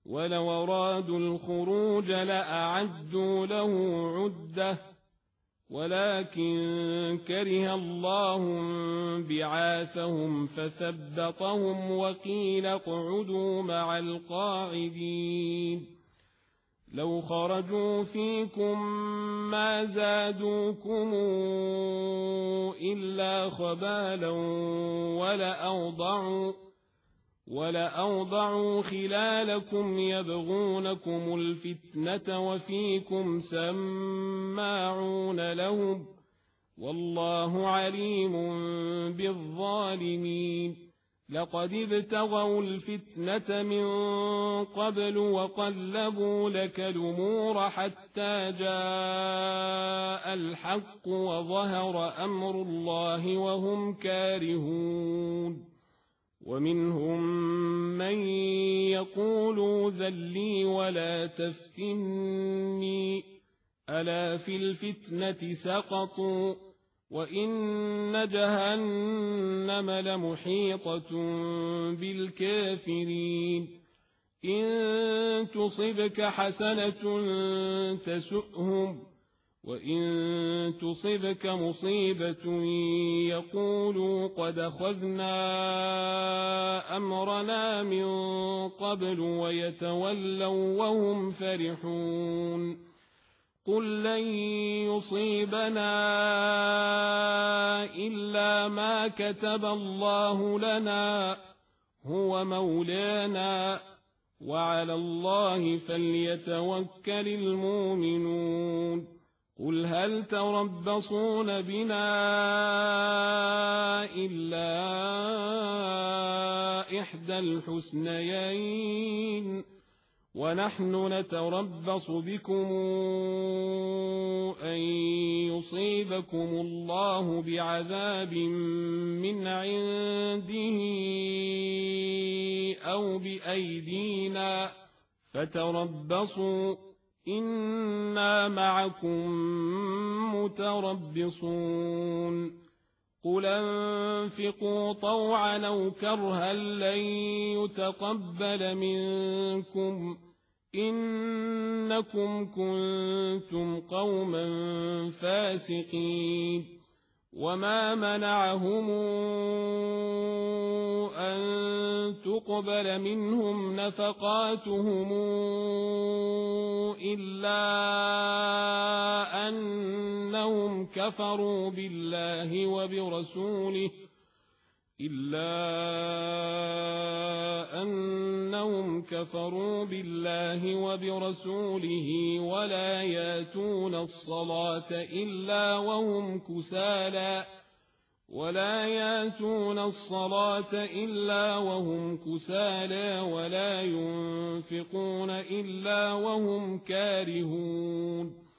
ولو أرادوا الخروج لأعدوا له عدة ولكن كره الله بعاثهم فثبطهم وقيل اقعدوا مع القاعدين لو خرجوا فيكم ما زادوكم إلا خبالا ولأوضعوا خلالكم يبغونكم الفتنة وفيكم سماعون لهم والله عليم بالظالمين لقد ابتغوا الفتنة من قبل وقلبوا لك الأمور حتى جاء الحق وظهر أمر الله وهم كارهون ومنهم من يقول ذلي ولا تفتني ألا في الفتنة سقطوا وإن جهنم لمحيطة بالكافرين إن تصبك حسنة تسؤهم وإن تصبك مصيبة يقولوا قد أخذنا أمرنا من قبل ويتولوا وهم فرحون قل لن يصيبنا إلا ما كتب الله لنا هو مولانا وعلى الله فليتوكل المؤمنون قل هل تربصون بنا إلا إحدى الحسنيين ونحن نتربص بكم أن يصيبكم الله بعذاب من عنده أو بأيدينا فتربصوا إنا معكم متربصون قل انفقوا طوعا أو كرها لن يتقبل منكم إنكم كنتم قوما فاسقين وما منعهم أن تقبل منهم نفقاتهم إلا أنهم كفروا بالله وبرسوله ولا ياتون الصلاة إلا وهم كسالى ولا ينفقون إلا وهم كارهون